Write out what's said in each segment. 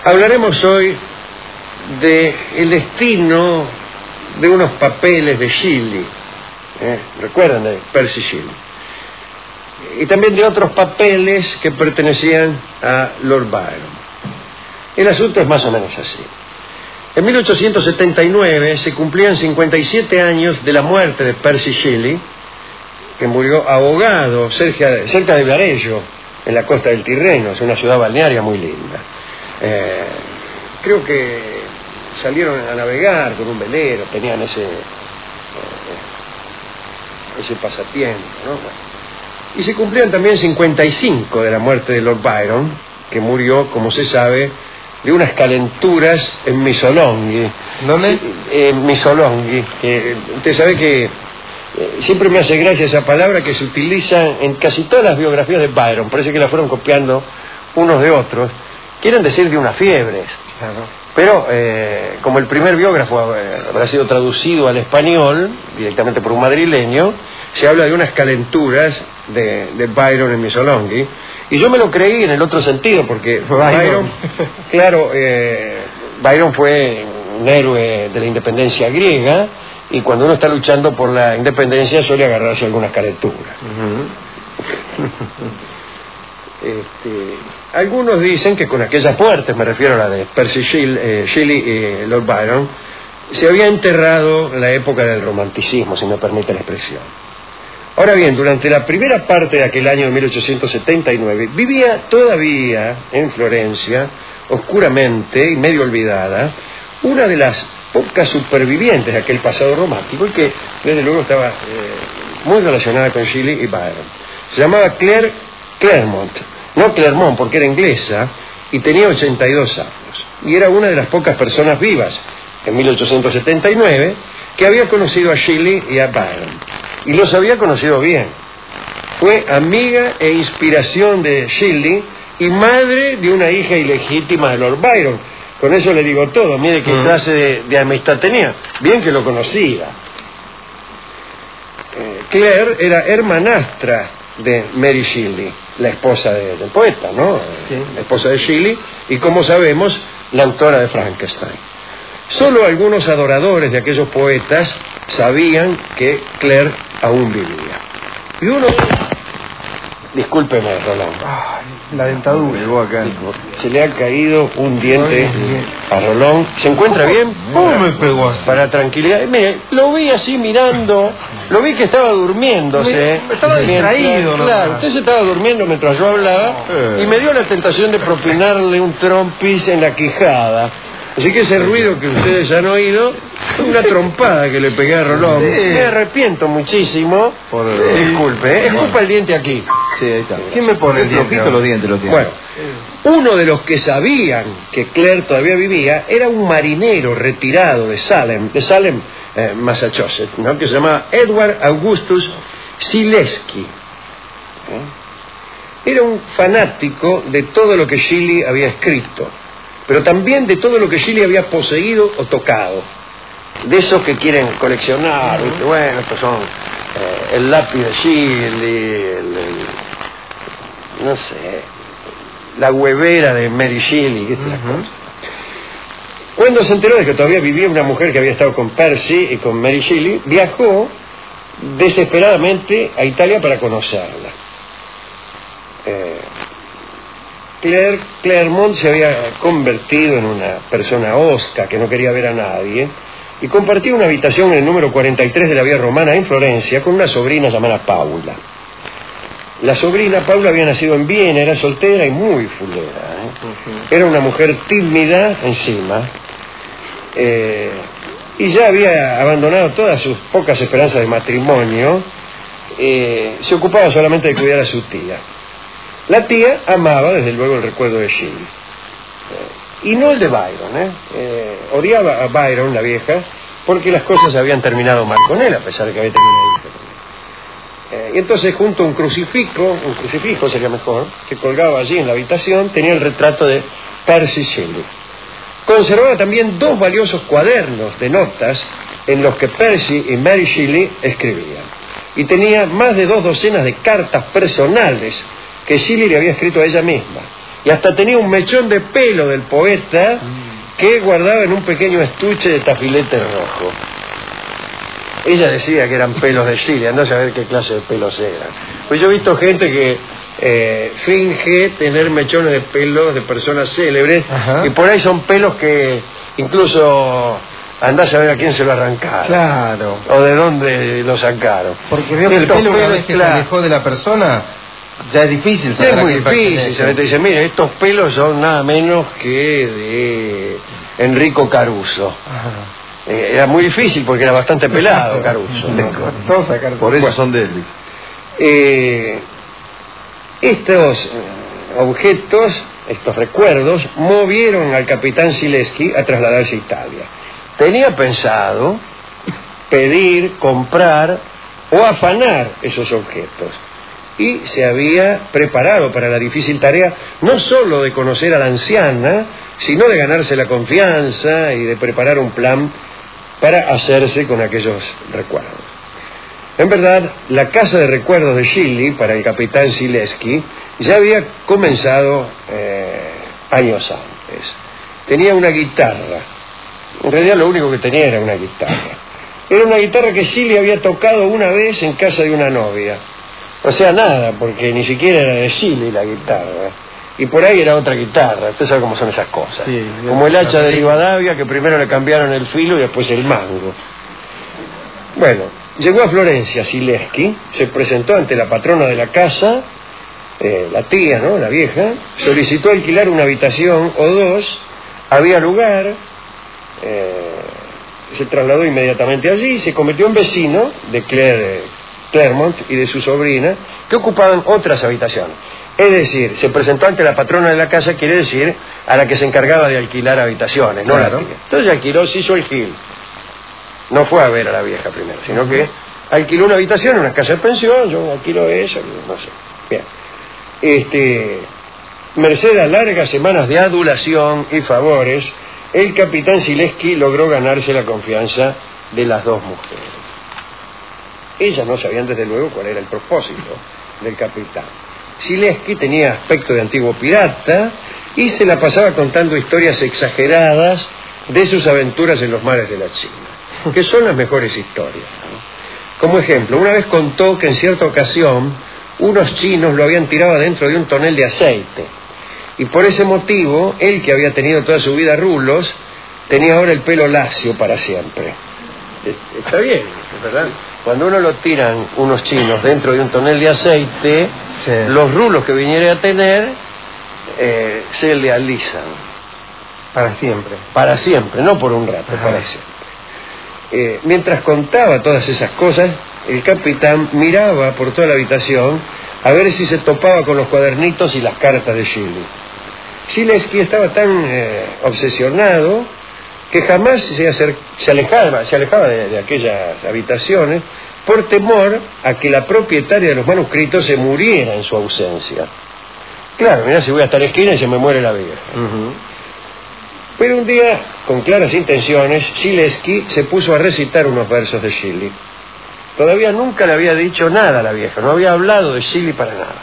Hablaremos hoy del destino de unos papeles de Shelley, recuerdan de Percy Shelley, y también de otros papeles que pertenecían a Lord Byron. El asunto es más o menos así. En 1879 se cumplían 57 años de la muerte de Percy Shelley, que murió ahogado cerca de Viareggio, en la costa del Tirreno. Es una ciudad balnearia muy linda. Creo que salieron a navegar con un velero, tenían ese pasatiempo, ¿no? Y se cumplían también 55 de la muerte de Lord Byron, que murió, como se sabe, de unas calenturas en Missolonghi. ¿Dónde? En Missolonghi. Usted sabe que siempre me hace gracia esa palabra que se utiliza en casi todas las biografías de Byron. Parece que la fueron copiando unos de otros. Quieren decir de unas fiebres. Claro. Pero como el primer biógrafo habrá sido traducido al español directamente por un madrileño, se habla de unas calenturas de Byron en Missolonghi. Y yo me lo creí en el otro sentido, porque Byron, claro, Byron fue un héroe de la independencia griega, y cuando uno está luchando por la independencia suele agarrarse algunas calenturas. Algunos dicen que con aquellas muertes, me refiero a la de Percy Shelley y Lord Byron, se había enterrado la época del romanticismo, si me permite la expresión. Ahora bien, durante la primera parte de aquel año de 1879, vivía todavía en Florencia, oscuramente y medio olvidada, una de las pocas supervivientes de aquel pasado romántico, y que desde luego estaba muy relacionada con Shelley y Byron. Se llamaba Claire Clairmont, no Clermont porque era inglesa, y tenía 82 años, y era una de las pocas personas vivas en 1879 que había conocido a Shelley y a Byron, y los había conocido bien. Fue amiga e inspiración de Shelley y madre de una hija ilegítima de Lord Byron. Con eso le digo todo. Mire qué clase de amistad tenía. Bien que lo conocía. Claire era hermanastra de Mary Shelley, la esposa del poeta, ¿no? Sí. La esposa de Shelley, y como sabemos, la autora de Frankenstein. Solo algunos adoradores de aquellos poetas sabían que Claire aún vivía. Y uno... Discúlpeme, Roland. La dentadura. Se le ha caído un diente a Rolón. ¿Se encuentra bien? ¿Cómo me pegó así? Para tranquilidad. Mire, lo vi así mirando. Lo vi que estaba durmiéndose. Estaba distraído, ¿no? Claro, usted se estaba durmiendo mientras yo hablaba y me dio la tentación de propinarle un trompis en la quijada. Así que ese ruido que ustedes han oído fue una trompada que le pegué a Rolón. Sí. Me arrepiento muchísimo. Disculpe, es culpa el diente aquí. Sí, ahí está. ¿Quién me pone el diente? Los dientes. Bueno, uno de los que sabían que Claire todavía vivía era un marinero retirado de Salem, Massachusetts, ¿no? Que se llamaba Edward Augustus Zaleski. Era un fanático de todo lo que Shelley había escrito, pero también de todo lo que Shelley había poseído o tocado. De esos que quieren coleccionar, ¿viste? Bueno, estos son el lápiz de Shelley, no sé, la huevera de Mary Shelley, estas cosas. Cuando se enteró de que todavía vivía una mujer que había estado con Percy y con Mary Shelley, viajó desesperadamente a Italia para conocerla. Claire Clairmont se había convertido en una persona hosca que no quería ver a nadie y compartía una habitación en el número 43 de la Vía Romana en Florencia con una sobrina llamada Paula. La sobrina Paula había nacido en Viena, era soltera y muy fulera, Era una mujer tímida encima, y ya había abandonado todas sus pocas esperanzas de matrimonio. Se ocupaba solamente de cuidar a su tía. La tía amaba desde luego el recuerdo de Shelley, y no el de Byron. Odiaba a Byron, la vieja, porque las cosas habían terminado mal con él, a pesar de que había tenido una hija con él. Y entonces, junto a un crucifijo sería mejor, que colgaba allí en la habitación, tenía el retrato de Percy Shelley. Conservaba también 2 valiosos cuadernos de notas en los que Percy y Mary Shelley escribían. Y tenía más de 2 docenas de cartas personales que Shelley le había escrito a ella misma, y hasta tenía un mechón de pelo del poeta que guardaba en un pequeño estuche de tafilete rojo. Ella decía que eran pelos de Shelley, andá a saber qué clase de pelos eran. Pues yo he visto gente que finge tener mechones de pelos de personas célebres, y por ahí son pelos que incluso andá a saber a quién se lo arrancaron. Claro. O de dónde lo sacaron. Porque veo que el pelo una vez que se alejó de la persona, ya es difícil saber. Es muy difícil. Se dice, mire, estos pelos son nada menos que de Enrico Caruso. Era muy difícil porque era bastante pelado Caruso. Por eso son de Elvis. Estos objetos, estos recuerdos, movieron al capitán Zilewski a trasladarse a Italia. Tenía pensado pedir, comprar o afanar esos objetos, y se había preparado para la difícil tarea no solo de conocer a la anciana, sino de ganarse la confianza y de preparar un plan para hacerse con aquellos recuerdos. En verdad, la casa de recuerdos de Shelley para el capitán Zilewski ya había comenzado años antes. Tenía una guitarra. En realidad lo único que tenía era una guitarra. Era una guitarra que Shelley había tocado una vez en casa de una novia. O sea, nada, porque ni siquiera era de Shelley la guitarra. Y por ahí era otra guitarra. Usted sabe cómo son esas cosas. Sí, como el hacha de Rivadavia, que primero le cambiaron el filo y después el mango. Bueno, llegó a Florencia Zilewski, se presentó ante la patrona de la casa, la tía, ¿no?, la vieja, solicitó alquilar una habitación o dos, había lugar, se trasladó inmediatamente allí, se convirtió en vecino de Clermont y de su sobrina, que ocupaban otras habitaciones. Es decir, se presentó ante la patrona de la casa, quiere decir a la que se encargaba de alquilar habitaciones, no claro. La tía. Entonces alquiló, se hizo el gil. No fue a ver a la vieja primero, sino que alquiló una habitación en una casa de pensión, yo alquilo eso, no sé. Bien. Merced a largas semanas de adulación y favores, el capitán Zilewski logró ganarse la confianza de las dos mujeres. Ellas no sabían desde luego cuál era el propósito del capitán. Zilewski tenía aspecto de antiguo pirata y se la pasaba contando historias exageradas de sus aventuras en los mares de la China, que son las mejores historias, ¿no? Como ejemplo, una vez contó que en cierta ocasión unos chinos lo habían tirado dentro de un tonel de aceite, y por ese motivo, él, que había tenido toda su vida rulos, tenía ahora el pelo lacio para siempre. Está bien, ¿verdad? Cuando uno lo tiran unos chinos dentro de un tonel de aceite, sí, los rulos que viniera a tener se le alisan. Para siempre. Para siempre, no por un rato, ajá, para siempre. Mientras contaba todas esas cosas, el capitán miraba por toda la habitación a ver si se topaba con los cuadernitos y las cartas de Shelley. Zilewski estaba tan obsesionado que jamás se alejaba de aquellas habitaciones por temor a que la propietaria de los manuscritos se muriera en su ausencia. Claro, mirá, si voy hasta la esquina y se me muere la vieja. Pero un día, con claras intenciones, Zilewski se puso a recitar unos versos de Shelley. Todavía nunca le había dicho nada a la vieja, no había hablado de Shelley para nada.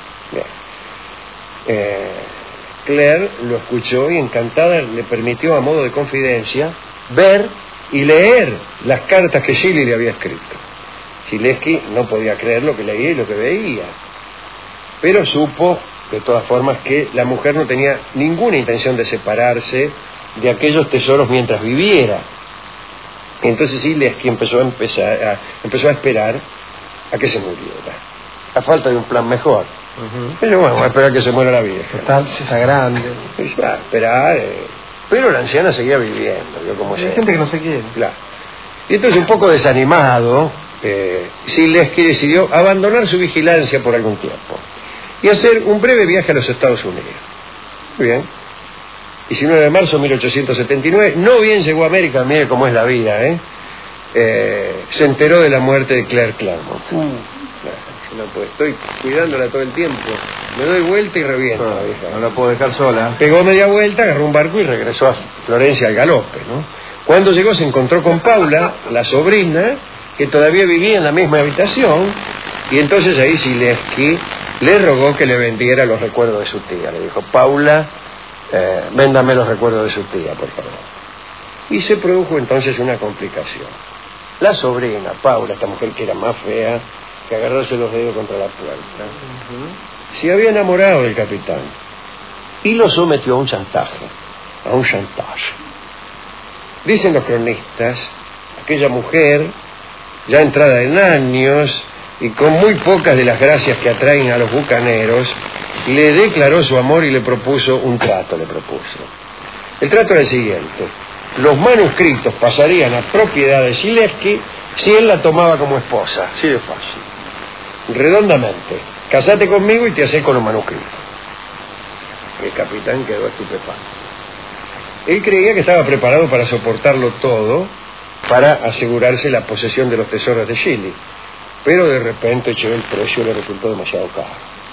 Bien. Claire lo escuchó y encantada le permitió, a modo de confidencia, ver y leer las cartas que Shelley le había escrito. Zilewski no podía creer lo que leía y lo que veía, pero supo de todas formas que la mujer no tenía ninguna intención de separarse de aquellos tesoros mientras viviera. Entonces Zilewski empezó a esperar a que se muriera, a falta de un plan mejor. Pero bueno, va a esperar que se muera la vieja. Total, si está grande. Va a esperar, pero la anciana seguía viviendo. Hay gente que no se quiere. Claro. Y entonces, un poco desanimado, Zilewski decidió abandonar su vigilancia por algún tiempo y hacer un breve viaje a los Estados Unidos. Muy bien. 19 de marzo de 1879, no bien llegó a América, mire cómo es la vida, se enteró de la muerte de Claire Clermont. No puedo, estoy cuidándola todo el tiempo, me doy vuelta y reviento la vieja. No la puedo dejar sola. Pegó media vuelta, agarró un barco y regresó a Florencia al galope, ¿no? Cuando llegó se encontró con Paula, la sobrina, que todavía vivía en la misma habitación, y entonces ahí Zilewski le rogó que le vendiera los recuerdos de su tía. Le dijo: Paula, véndame los recuerdos de su tía, por favor. Y se produjo entonces una complicación. La sobrina, Paula, esta mujer que era más fea que agarrarse los dedos contra la puerta, se había enamorado del capitán y lo sometió a un chantaje. Dicen los cronistas, aquella mujer, ya entrada en años y con muy pocas de las gracias que atraen a los bucaneros, le declaró su amor y le propuso un trato. El trato era el siguiente: los manuscritos pasarían a propiedad de Sileski si él la tomaba como esposa. Así de fácil. Redondamente: casate conmigo y te haces con los manuscritos. El capitán quedó estupefacto. Él creía que estaba preparado para soportarlo todo, para asegurarse la posesión de los tesoros de Shelley. Pero de repente el precio le resultó demasiado caro.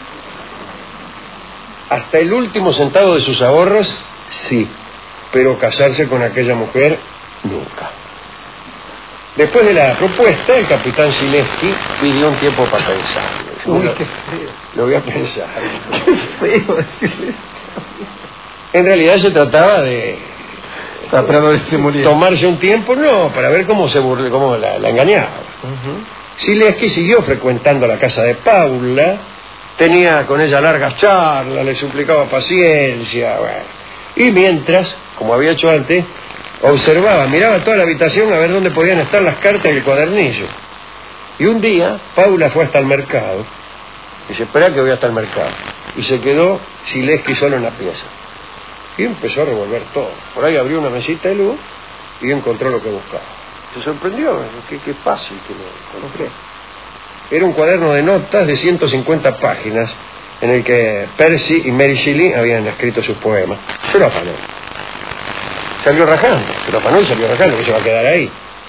Hasta el último centavo de sus ahorros, sí, pero casarse con aquella mujer, nunca. Después de la propuesta, el capitán Sileski pidió un tiempo para pensar. Uy, qué feo. Lo voy a pensar. Qué feo decirle. En realidad se trataba de tomarse un tiempo, no, para ver cómo la engañaba. Sileski siguió frecuentando la casa de Paula, tenía con ella largas charlas, le suplicaba paciencia, bueno. Y mientras, como había hecho antes, observaba, miraba toda la habitación a ver dónde podían estar las cartas y el cuadernillo. Y un día Paula fue hasta el mercado, dice: espera que voy hasta el mercado. Y se quedó Sileski solo en la pieza. Y empezó a revolver todo. Por ahí abrió una mesita de luz y encontró lo que buscaba. Se sorprendió, qué fácil que lo encontré. Era un cuaderno de notas de 150 páginas en el que Percy y Mary Shelley habían escrito sus poemas. Se lo afanó. Salió rajando, que se va a quedar ahí.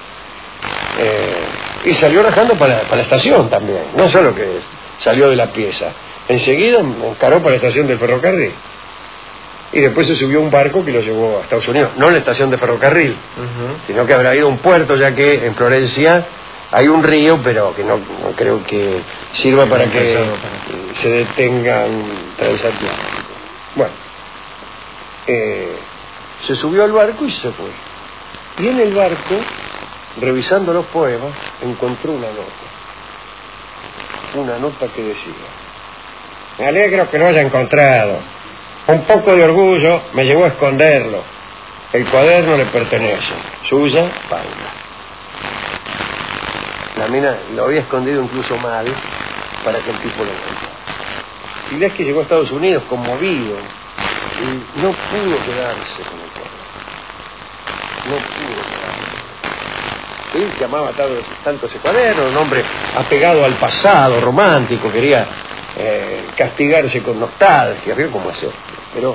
Y salió rajando para la estación también, no solo que salió de la pieza. Enseguida encaró para la estación del ferrocarril. Y después se subió a un barco que lo llevó a Estados Unidos, no en la estación de ferrocarril, sino que habrá ido a un puerto, ya que en Florencia hay un río, pero que no creo que sirva para que se detengan transatlánticos. Bueno, se subió al barco y se fue. Y en el barco, revisando los poemas, encontró una nota que decía: me alegro que lo haya encontrado. Un poco de orgullo me llevó a esconderlo. El cuaderno le pertenece. Suya, Paula. La mina lo había escondido incluso mal para que el tipo lo encontrara. Sileski llegó a Estados Unidos conmovido y no pudo quedarse con el cuaderno. Él que amaba tanto ese cuaderno, un hombre apegado al pasado, romántico, quería castigarse con nostalgia, vio cómo hacer, pero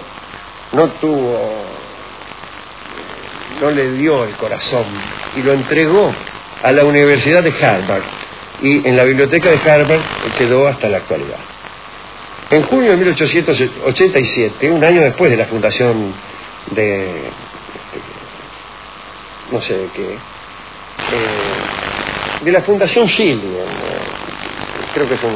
no le dio el corazón y lo entregó a la Universidad de Harvard, y en la biblioteca de Harvard quedó hasta la actualidad. En junio de 1887, un año después de la fundación de no sé de qué, de la Fundación Shelley, creo que es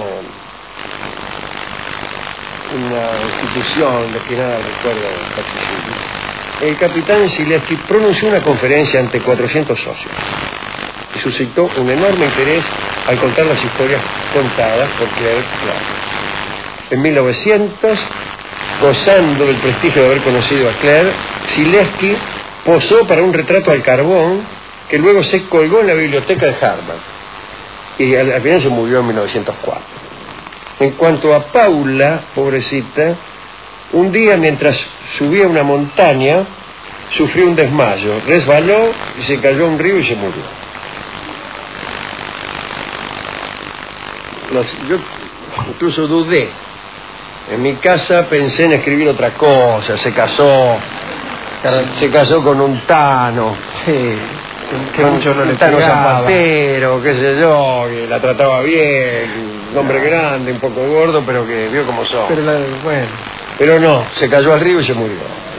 una institución destinada al recuerdo de el capitán Sileski pronunció una conferencia ante 400 socios y suscitó un enorme interés al contar las historias contadas por Claire Clark. En 1900, gozando del prestigio de haber conocido a Claire, Sileski posó para un retrato al carbón que luego se colgó en la biblioteca de Harvard, y al final se murió en 1904. En cuanto a Paula, pobrecita, un día mientras subía una montaña sufrió un desmayo, resbaló y se cayó a un río y se murió. Yo incluso dudé. En mi casa pensé en escribir otra cosa. Se casó con un tano. Sí. Que mucho no le pegaba. Un tano zapatero, qué sé yo, que la trataba bien, un hombre grande, un poco gordo, pero que vio cómo son. Pero no, se cayó al río y se murió.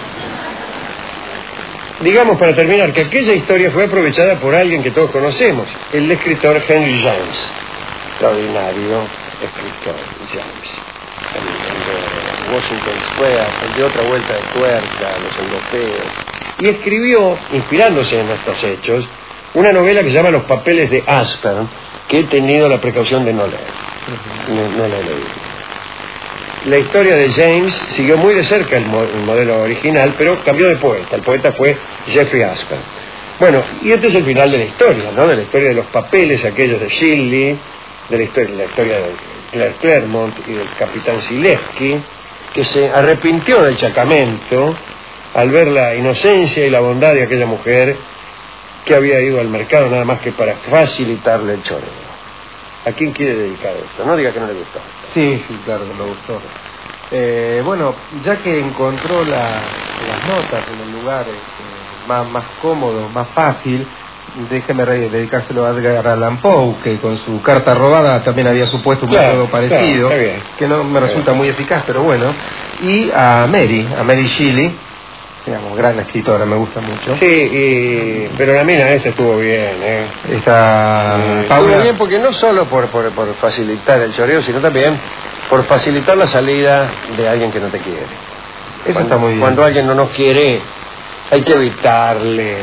Digamos, para terminar, que aquella historia fue aprovechada por alguien que todos conocemos, el escritor Henry James. Extraordinario escritor James. el de Washington Square, el de Otra Vuelta de Tuerca, Los Europeos, y escribió, inspirándose en estos hechos, una novela que se llama Los Papeles de Aspern, que he tenido la precaución de no leer. No la he leído. La historia de James siguió muy de cerca el modelo original, pero cambió de poeta. El poeta fue Jeffrey Aspern. Bueno, y este es el final de la historia, ¿no? De la historia de los papeles, aquellos de Shirley, de la historia de Claire Claremont y del capitán Zilewski, que se arrepintió del chacamento al ver la inocencia y la bondad de aquella mujer que había ido al mercado nada más que para facilitarle el choreo. ¿A quién quiere dedicar esto? No diga que no le gustó. Sí, claro que me gustó. Bueno, ya que encontró las notas en el lugar más cómodo, más fácil, déjeme dedicárselo a Edgar Allan Poe, que con su Carta Robada también había supuesto un método parecido, que no me resulta muy eficaz, pero bueno. Y a Mary Shelley, digamos, gran escritora, me gusta mucho. Sí, pero la mina esta estuvo bien, estuvo bien porque no solo por facilitar el choreo, sino también por facilitar la salida de alguien que no te quiere. Eso está muy bien. Cuando alguien no nos quiere, hay que evitarle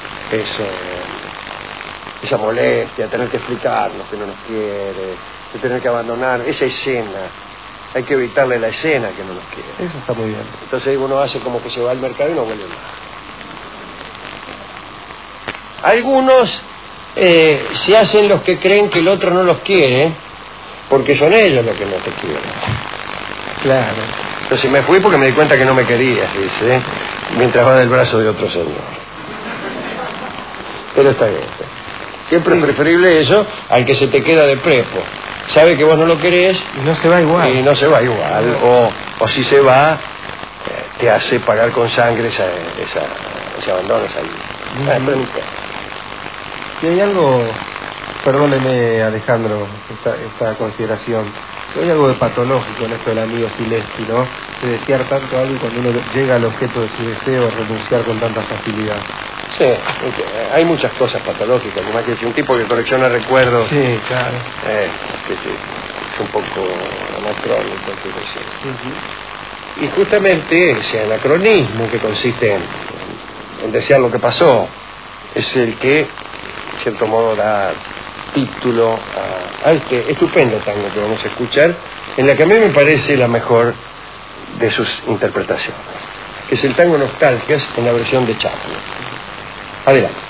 esa molestia, tener que explicarnos que no nos quiere, de tener que abandonar esa escena. Hay que evitarle la escena que no nos quiere. Eso está muy bien. Entonces uno hace como que se va al mercado y no vuelve más. Algunos se hacen los que creen que el otro no los quiere porque son ellos los que no te quieren. Claro. Entonces me fui porque me di cuenta que no me querías, dice, mientras va del brazo de otro señor. Pero está bien. Siempre es preferible eso al que se te queda de prepo. Sabe que vos no lo querés y no se va igual. Y no se va igual. O si se va, te hace pagar con sangre ese abandono, esa vida. Si hay algo, perdóneme Alejandro, esta consideración, si hay algo de patológico en esto del amigo Zilewski, ¿no? De desear tanto algo y cuando uno llega al objeto de su deseo, renunciar con tanta facilidad. Sí, hay muchas cosas patológicas, además que un tipo que colecciona recuerdos. Sí, claro. Es un poco anacrónico, Y justamente ese anacronismo que consiste en desear lo que pasó, es el que, en cierto modo, da título a este estupendo tango que vamos a escuchar, en la que a mí me parece la mejor de sus interpretaciones, que es el tango Nostalgias en la versión de Chaplin. Adelante.